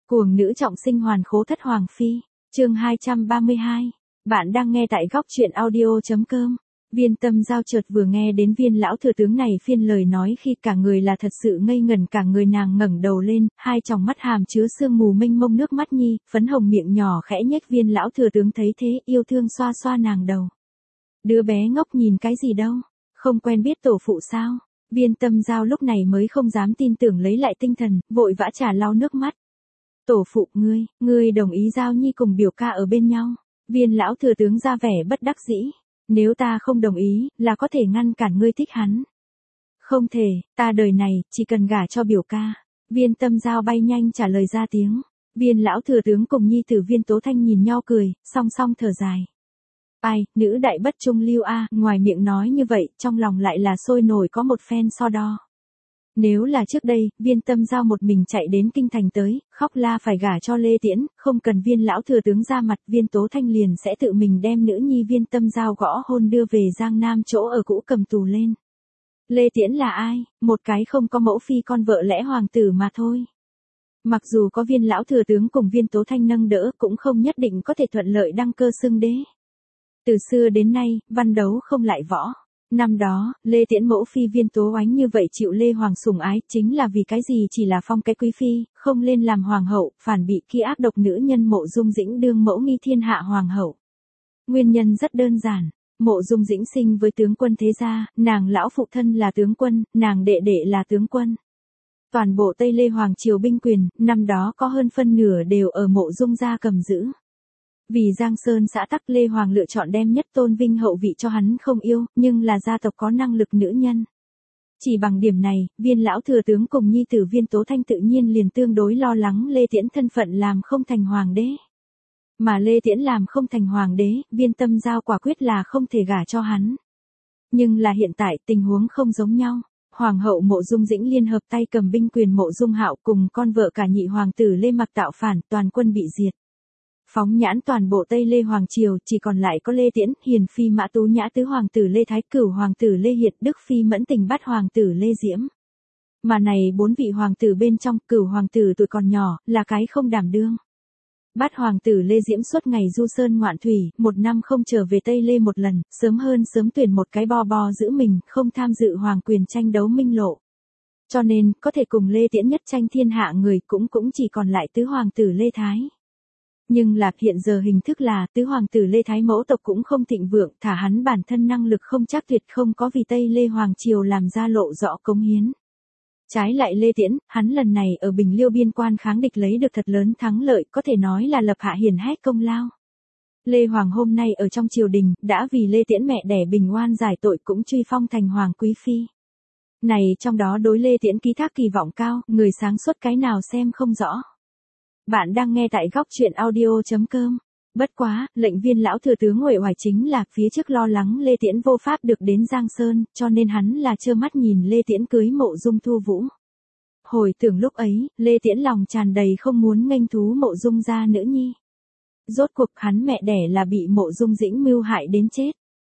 Cuồng nữ trọng sinh hoàn khố thất hoàng phi, chương 232. Bạn đang nghe tại góc truyện audio.com. Viên Tâm Giao chợt vừa nghe đến Viên lão thừa tướng này phiên lời nói khi cả người là thật sự ngây ngẩn, cả người nàng ngẩng đầu lên, hai tròng mắt hàm chứa sương mù mênh mông nước mắt nhi, phấn hồng miệng nhỏ khẽ nhếch. Viên lão thừa tướng thấy thế, yêu thương xoa xoa nàng đầu. Đứa bé ngốc nhìn cái gì đâu, không quen biết tổ phụ sao? Viên Tâm Giao lúc này mới không dám tin tưởng, lấy lại tinh thần, vội vã trả lau nước mắt. Tổ phụ, ngươi đồng ý Giao Nhi cùng biểu ca ở bên nhau? Viên lão thừa tướng ra vẻ bất đắc dĩ. Nếu ta không đồng ý, là có thể ngăn cản ngươi thích hắn. Không thể, ta đời này, chỉ cần gả cho biểu ca. Viên Tâm Giao bay nhanh trả lời ra tiếng. Viên lão thừa tướng cùng nhi tử Viên Tố Thanh nhìn nhau cười, song song thở dài. Ai, nữ đại bất trung lưu a, ngoài miệng nói như vậy, trong lòng lại là sôi nổi có một phen so đo. Nếu là trước đây, Viên Tâm Giao một mình chạy đến kinh thành tới, khóc la phải gả cho Lê Tiễn, không cần Viên lão thừa tướng ra mặt, Viên Tố Thanh liền sẽ tự mình đem nữ nhi Viên Tâm Giao gõ hôn đưa về Giang Nam chỗ ở cũ cầm tù lên. Lê Tiễn là ai? Một cái không có mẫu phi con vợ lẽ hoàng tử mà thôi. Mặc dù có Viên lão thừa tướng cùng Viên Tố Thanh nâng đỡ, cũng không nhất định có thể thuận lợi đăng cơ xưng đế. Từ xưa đến nay, văn đấu không lại võ. Năm đó, Lê Tiễn mẫu phi Viên Tố Oánh như vậy chịu Lê Hoàng sủng ái, chính là vì cái gì? Chỉ là phong cái quý phi, không lên làm hoàng hậu, phản bị kia ác độc nữ nhân Mộ Dung Dĩnh đương mẫu nghi thiên hạ hoàng hậu. Nguyên nhân rất đơn giản, Mộ Dung Dĩnh sinh với tướng quân thế gia, nàng lão phụ thân là tướng quân, nàng đệ đệ là tướng quân. Toàn bộ Tây Lê Hoàng triều binh quyền, năm đó có hơn phân nửa đều ở Mộ Dung gia cầm giữ. Vì Giang Sơn xã tắc, Lê Hoàng lựa chọn đem nhất tôn vinh hậu vị cho hắn không yêu, nhưng là gia tộc có năng lực nữ nhân. Chỉ bằng điểm này, Viên lão thừa tướng cùng nhi tử Viên Tố Thanh tự nhiên liền tương đối lo lắng Lê Tiễn thân phận làm không thành hoàng đế. Mà Lê Tiễn làm không thành hoàng đế, Viên Tâm Giao quả quyết là không thể gả cho hắn. Nhưng là hiện tại tình huống không giống nhau. Hoàng hậu Mộ Dung Dĩnh liên hợp tay cầm binh quyền Mộ Dung Hạo cùng con vợ cả nhị hoàng tử Lê Mặc tạo phản, toàn quân bị diệt. Phóng nhãn toàn bộ Tây Lê Hoàng triều, chỉ còn lại có Lê Tiễn, hiền phi Mã Tú Nhã, tứ hoàng tử Lê Thái, cửu hoàng tử Lê Hiệt, đức phi Mẫn Tình, bát hoàng tử Lê Diễm. Mà này bốn vị hoàng tử bên trong, cửu hoàng tử tuổi còn nhỏ, là cái không đảm đương. Bát hoàng tử Lê Diễm suốt ngày du sơn ngoạn thủy, một năm không trở về Tây Lê một lần, sớm hơn sớm tuyển một cái bo giữ mình, không tham dự hoàng quyền tranh đấu minh lộ. Cho nên, có thể cùng Lê Tiễn nhất tranh thiên hạ người cũng chỉ còn lại tứ hoàng tử Lê Thái. Nhưng là hiện giờ hình thức là tứ hoàng tử Lê Thái mẫu tộc cũng không thịnh vượng, thả hắn bản thân năng lực không chắc tuyệt, không có vì Tây Lê Hoàng triều làm ra lộ rõ cống hiến. Trái lại Lê Tiễn, hắn lần này ở Bình Liêu biên quan kháng địch lấy được thật lớn thắng lợi, có thể nói là lập hạ hiển hách công lao. Lê Hoàng hôm nay ở trong triều đình, đã vì Lê Tiễn mẹ đẻ bình oan giải tội, cũng truy phong thành hoàng quý phi. Này trong đó đối Lê Tiễn ký thác kỳ vọng cao, người sáng suốt cái nào xem không rõ. Bạn đang nghe tại góc truyện audio.com. Bất quá, lệnh Viên lão thừa tướng uể oải chính là phía trước lo lắng Lê Tiễn vô pháp được đến Giang Sơn, cho nên hắn là trơ mắt nhìn Lê Tiễn cưới Mộ Dung Thu Vũ. Hồi tưởng lúc ấy, Lê Tiễn lòng tràn đầy không muốn nghênh thú Mộ Dung gia nữ nhi. Rốt cuộc hắn mẹ đẻ là bị Mộ Dung Dĩnh mưu hại đến chết.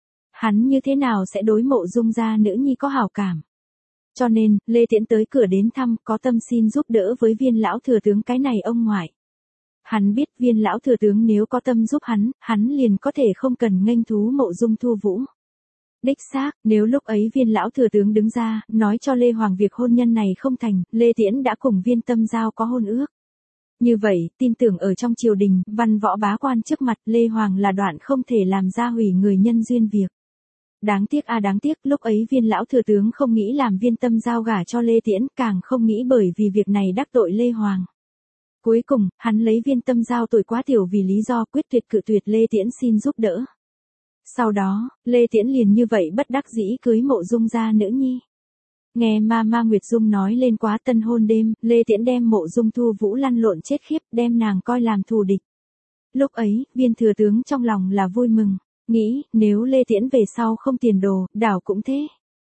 Hắn như thế nào sẽ đối Mộ Dung gia nữ nhi có hảo cảm? Cho nên, Lê Tiễn tới cửa đến thăm, có tâm xin giúp đỡ với Viên lão thừa tướng cái này ông ngoại. Hắn biết Viên lão thừa tướng nếu có tâm giúp hắn liền có thể không cần nghênh thú Mộ Dung Thu Vũ. Đích xác, nếu lúc ấy Viên lão thừa tướng đứng ra, nói cho Lê Hoàng việc hôn nhân này không thành, Lê Tiễn đã cùng Viên Tâm Giao có hôn ước. Như vậy, tin tưởng ở trong triều đình, văn võ bá quan trước mặt Lê Hoàng là đoạn không thể làm ra hủy người nhân duyên việc. Đáng tiếc đáng tiếc, lúc ấy Viên lão thừa tướng không nghĩ làm Viên Tâm Giao gả cho Lê Tiễn, càng không nghĩ bởi vì việc này đắc tội Lê Hoàng. Cuối cùng, hắn lấy Viên Tâm Giao tuổi quá tiểu vì lý do quyết tuyệt cự tuyệt Lê Tiễn xin giúp đỡ. Sau đó, Lê Tiễn liền như vậy bất đắc dĩ cưới Mộ Dung gia nữ nhi. Nghe Ma Nguyệt Dung nói lên quá tân hôn đêm, Lê Tiễn đem Mộ Dung Thu Vũ lăn lộn chết khiếp, đem nàng coi làm thù địch. Lúc ấy, Viên thừa tướng trong lòng là vui mừng. Nghĩ, nếu Lê Tiễn về sau không tiền đồ, đảo cũng thế.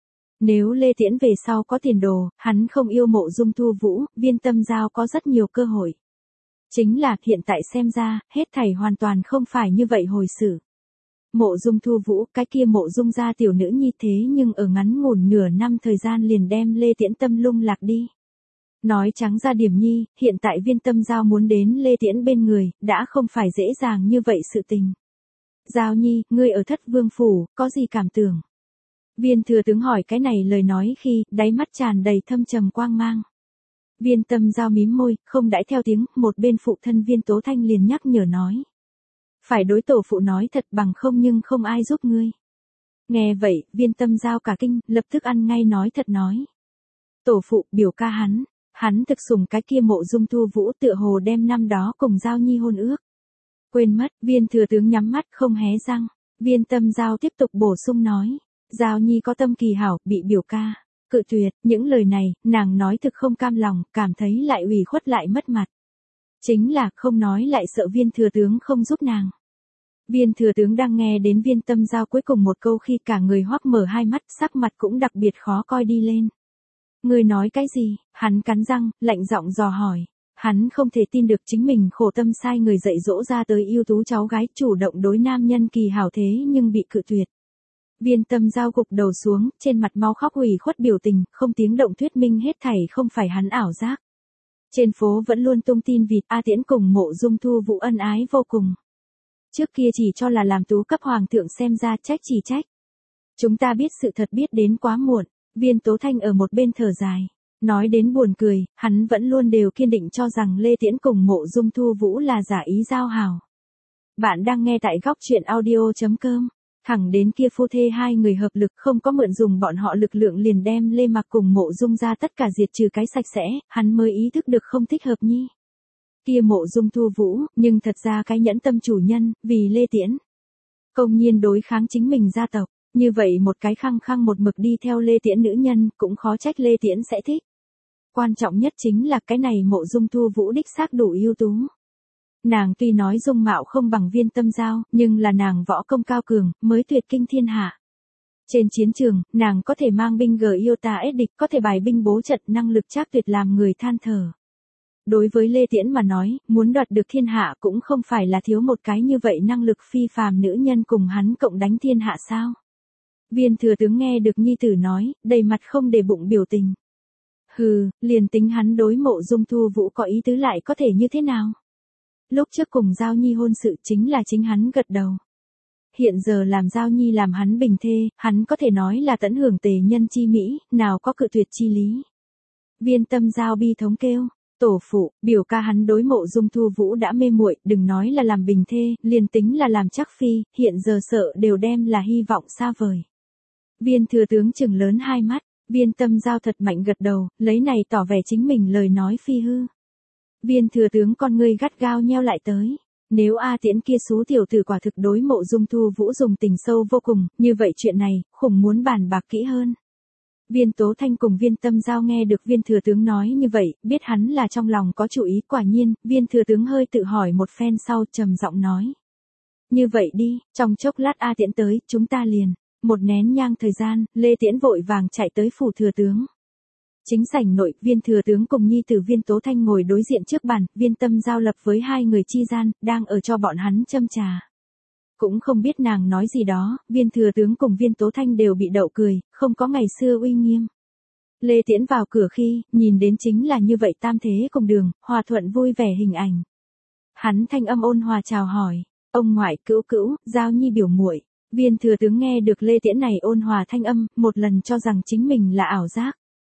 Nếu Lê Tiễn về sau có tiền đồ, hắn không yêu Mộ Dung Thu Vũ, Viên Tâm Giao có rất nhiều cơ hội. Chính là, hiện tại xem ra, hết thảy hoàn toàn không phải như vậy hồi xử. Mộ Dung Thu Vũ, cái kia Mộ Dung gia tiểu nữ nhi thế nhưng ở ngắn ngủn nửa năm thời gian liền đem Lê Tiễn tâm lung lạc đi. Nói trắng ra điểm nhi, hiện tại Viên Tâm Giao muốn đến Lê Tiễn bên người, đã không phải dễ dàng như vậy sự tình. Giao nhi, ngươi ở Thất Vương Phủ, có gì cảm tưởng? Viên thừa tướng hỏi cái này lời nói khi, đáy mắt tràn đầy thâm trầm quang mang. Viên Tâm Giao mím môi, không đãi theo tiếng, một bên phụ thân Viên Tố Thanh liền nhắc nhở nói. Phải đối tổ phụ nói thật bằng không nhưng không ai giúp ngươi. Nghe vậy, Viên Tâm Giao cả kinh, lập tức ăn ngay nói thật nói. Tổ phụ, biểu ca hắn thực sủng cái kia Mộ Dung Thu Vũ tựa hồ đem năm đó cùng Giao nhi hôn ước. Quên mất, Viên thừa tướng nhắm mắt không hé răng. Viên Tâm Giao tiếp tục bổ sung nói. Giao nhi có tâm kỳ hảo, bị biểu ca cự tuyệt, những lời này, nàng nói thực không cam lòng, cảm thấy lại ủy khuất lại mất mặt. Chính là không nói lại sợ Viên thừa tướng không giúp nàng. Viên thừa tướng đang nghe đến Viên Tâm Giao cuối cùng một câu khi cả người hoắc mở hai mắt, sắc mặt cũng đặc biệt khó coi đi lên. Ngươi nói cái gì? Hắn cắn răng, lạnh giọng dò hỏi. Hắn không thể tin được chính mình khổ tâm sai người dạy dỗ ra tới ưu tú cháu gái chủ động đối nam nhân kỳ hảo thế nhưng bị cự tuyệt. Viên Tâm Giao gục đầu xuống, trên mặt mau khóc ủy khuất biểu tình, không tiếng động thuyết minh hết thảy không phải hắn ảo giác. Trên phố vẫn luôn tung tin vịt A Tiễn cùng Mộ Dung Thu Vũ ân ái vô cùng. Trước kia chỉ cho là làm tú cấp hoàng thượng xem ra trách chỉ trách. Chúng ta biết sự thật biết đến quá muộn, Viên Tố Thanh ở một bên thở dài. Nói đến buồn cười, hắn vẫn luôn đều kiên định cho rằng Lê Tiễn cùng Mộ Dung Thu Vũ là giả ý giao hảo. Bạn đang nghe tại góc truyện audio.com. Thẳng đến kia phu thê hai người hợp lực không có mượn dùng bọn họ lực lượng liền đem Lê Mặc cùng Mộ Dung ra tất cả diệt trừ cái sạch sẽ, hắn mới ý thức được không thích hợp nhi. Kia Mộ Dung Thu Vũ, nhưng thật ra cái nhẫn tâm chủ nhân, vì Lê Tiễn. Công nhiên đối kháng chính mình gia tộc, như vậy một cái khăng khăng một mực đi theo Lê Tiễn nữ nhân, cũng khó trách Lê Tiễn sẽ thích. Quan trọng nhất chính là cái này Mộ Dung Thu Vũ đích xác đủ ưu tú. Nàng tuy nói dung mạo không bằng Viên Tâm Giao, nhưng là nàng võ công cao cường, mới tuyệt kinh thiên hạ. Trên chiến trường, nàng có thể mang binh yêu ta ép địch, có thể bài binh bố trận, năng lực trác tuyệt làm người than thở. Đối với Lê Tiễn mà nói, muốn đoạt được thiên hạ cũng không phải là thiếu một cái như vậy năng lực phi phàm nữ nhân cùng hắn cộng đánh thiên hạ sao. Viên thừa tướng nghe được nhi tử nói, đầy mặt không để bụng biểu tình. Hừ, liền tính hắn đối Mộ Dung Thu Vũ có ý tứ lại có thể như thế nào? Lúc trước cùng Giao Nhi hôn sự chính là chính hắn gật đầu. Hiện giờ làm Giao Nhi làm hắn bình thê, hắn có thể nói là tận hưởng tề nhân chi mỹ, nào có cự tuyệt chi lý. Viên Tâm Giao bi thống kêu, tổ phụ, biểu ca hắn đối Mộ Dung Thu Vũ đã mê muội, đừng nói là làm bình thê, liền tính là làm chắc phi, hiện giờ sợ đều đem là hy vọng xa vời. Viên thừa tướng trừng lớn hai mắt, Viên Tâm Giao thật mạnh gật đầu, lấy này tỏ vẻ chính mình lời nói phi hư. Viên thừa tướng con ngươi gắt gao nheo lại tới. Nếu A Tiễn kia xú tiểu tử quả thực đối Mộ Dung Thu Vũ dùng tình sâu vô cùng, như vậy chuyện này, khủng muốn bàn bạc kỹ hơn. Viên Tố Thanh cùng Viên Tâm Giao nghe được Viên thừa tướng nói như vậy, biết hắn là trong lòng có chủ ý, quả nhiên, Viên thừa tướng hơi tự hỏi một phen sau trầm giọng nói. Như vậy đi, trong chốc lát A Tiễn tới, chúng ta liền. Một nén nhang thời gian, Lê Tiễn vội vàng chạy tới phủ thừa tướng. Chính sảnh nội, Viên thừa tướng cùng nhi tử Viên Tố Thanh ngồi đối diện trước bàn, Viên Tâm Giao lập với hai người chi gian, đang ở cho bọn hắn châm trà. Cũng không biết nàng nói gì đó, Viên thừa tướng cùng Viên Tố Thanh đều bị đậu cười, không có ngày xưa uy nghiêm. Lê Tiễn vào cửa khi, nhìn đến chính là như vậy tam thế cùng đường, hòa thuận vui vẻ hình ảnh. Hắn thanh âm ôn hòa chào hỏi, ông ngoại cữu cữu, Giao Nhi biểu muội. Viên thừa tướng nghe được Lê Tiễn này ôn hòa thanh âm, một lần cho rằng chính mình là ảo giác.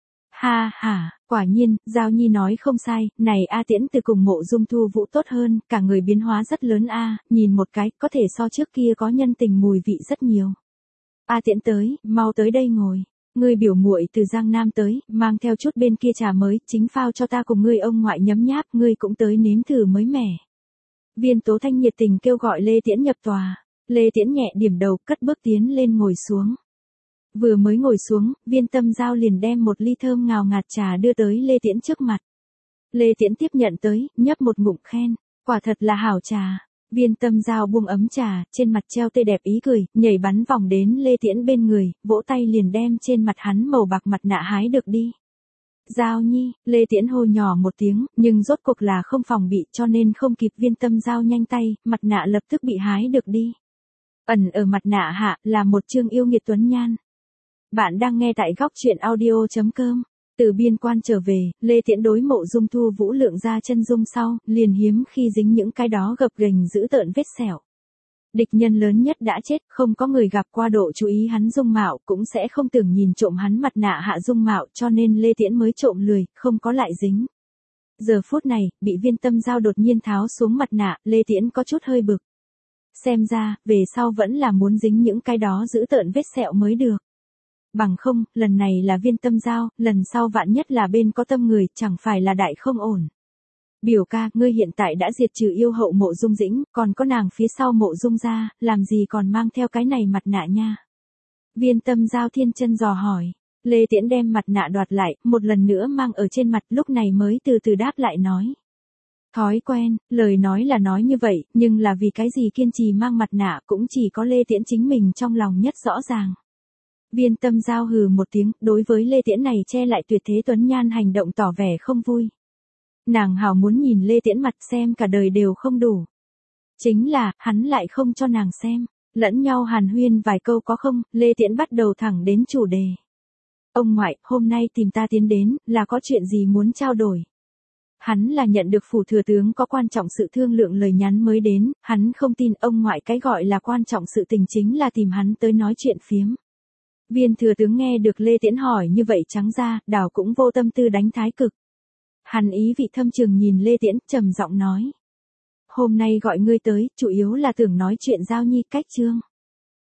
Ha ha, quả nhiên, Giao Nhi nói không sai, này A Tiễn từ cùng Mộ Dung Thu Vũ tốt hơn, cả người biến hóa rất lớn a, nhìn một cái, có thể so trước kia có nhân tình mùi vị rất nhiều. A Tiễn tới, mau tới đây ngồi. Ngươi biểu muội từ Giang Nam tới, mang theo chút bên kia trà mới, chính phao cho ta cùng ngươi ông ngoại nhấm nháp, ngươi cũng tới nếm thử mới mẻ. Viên Tố Thanh nhiệt tình kêu gọi Lê Tiễn nhập tòa. Lê Tiễn nhẹ điểm đầu, cất bước tiến lên ngồi xuống. Vừa mới ngồi xuống, Viên Tâm Giao liền đem một ly thơm ngào ngạt trà đưa tới Lê Tiễn trước mặt. Lê Tiễn tiếp nhận tới, nhấp một ngụm khen, quả thật là hảo trà. Viên Tâm Giao buông ấm trà, trên mặt treo tươi đẹp ý cười, nhảy bắn vòng đến Lê Tiễn bên người, vỗ tay liền đem trên mặt hắn màu bạc mặt nạ hái được đi. Giao Nhi, Lê Tiễn hô nhỏ một tiếng, nhưng rốt cuộc là không phòng bị cho nên không kịp Viên Tâm Giao nhanh tay, mặt nạ lập tức bị hái được đi. Ẩn ở mặt nạ hạ là một trương yêu nghiệt tuấn nhan. Bạn đang nghe tại góc truyện audio.com. Từ biên quan trở về, Lê Tiễn đối Mộ Dung Thu Vũ lượng ra chân dung sau, liền hiếm khi dính những cái đó gập ghềnh dữ tợn vết sẹo. Địch nhân lớn nhất đã chết, không có người gặp qua độ chú ý hắn dung mạo, cũng sẽ không tưởng nhìn trộm hắn mặt nạ hạ dung mạo, cho nên Lê Tiễn mới trộm lười, không có lại dính. Giờ phút này, bị Viên Tâm Giao đột nhiên tháo xuống mặt nạ, Lê Tiễn có chút hơi bực. Xem ra, về sau vẫn là muốn dính những cái đó giữ tợn vết sẹo mới được. Bằng không, lần này là Viên Tâm Giao, lần sau vạn nhất là bên có tâm người, chẳng phải là đại không ổn. Biểu ca, ngươi hiện tại đã diệt trừ yêu hậu Mộ Dung Dĩnh, còn có nàng phía sau Mộ Dung gia, làm gì còn mang theo cái này mặt nạ nha. Viên Tâm Giao thiên chân dò hỏi. Lê Tiễn đem mặt nạ đoạt lại, một lần nữa mang ở trên mặt, lúc này mới từ từ đáp lại nói. Thói quen, lời nói là nói như vậy, nhưng là vì cái gì kiên trì mang mặt nạ cũng chỉ có Lê Tiễn chính mình trong lòng nhất rõ ràng. Viên Tâm Giao hừ một tiếng, đối với Lê Tiễn này che lại tuyệt thế tuấn nhan hành động tỏ vẻ không vui. Nàng hào muốn nhìn Lê Tiễn mặt xem cả đời đều không đủ. Chính là, hắn lại không cho nàng xem, lẫn nhau hàn huyên vài câu có không, Lê Tiễn bắt đầu thẳng đến chủ đề. Ông ngoại, hôm nay tìm ta tiến đến, là có chuyện gì muốn trao đổi? Hắn là nhận được phủ thừa tướng có quan trọng sự thương lượng lời nhắn mới đến, hắn không tin ông ngoại cái gọi là quan trọng sự tình chính là tìm hắn tới nói chuyện phiếm. Viên thừa tướng nghe được Lê Tiễn hỏi như vậy trắng ra, đảo cũng vô tâm tư đánh thái cực. Hắn ý vị thâm trường nhìn Lê Tiễn, trầm giọng nói. Hôm nay gọi ngươi tới, chủ yếu là tưởng nói chuyện giao nhi cách chương.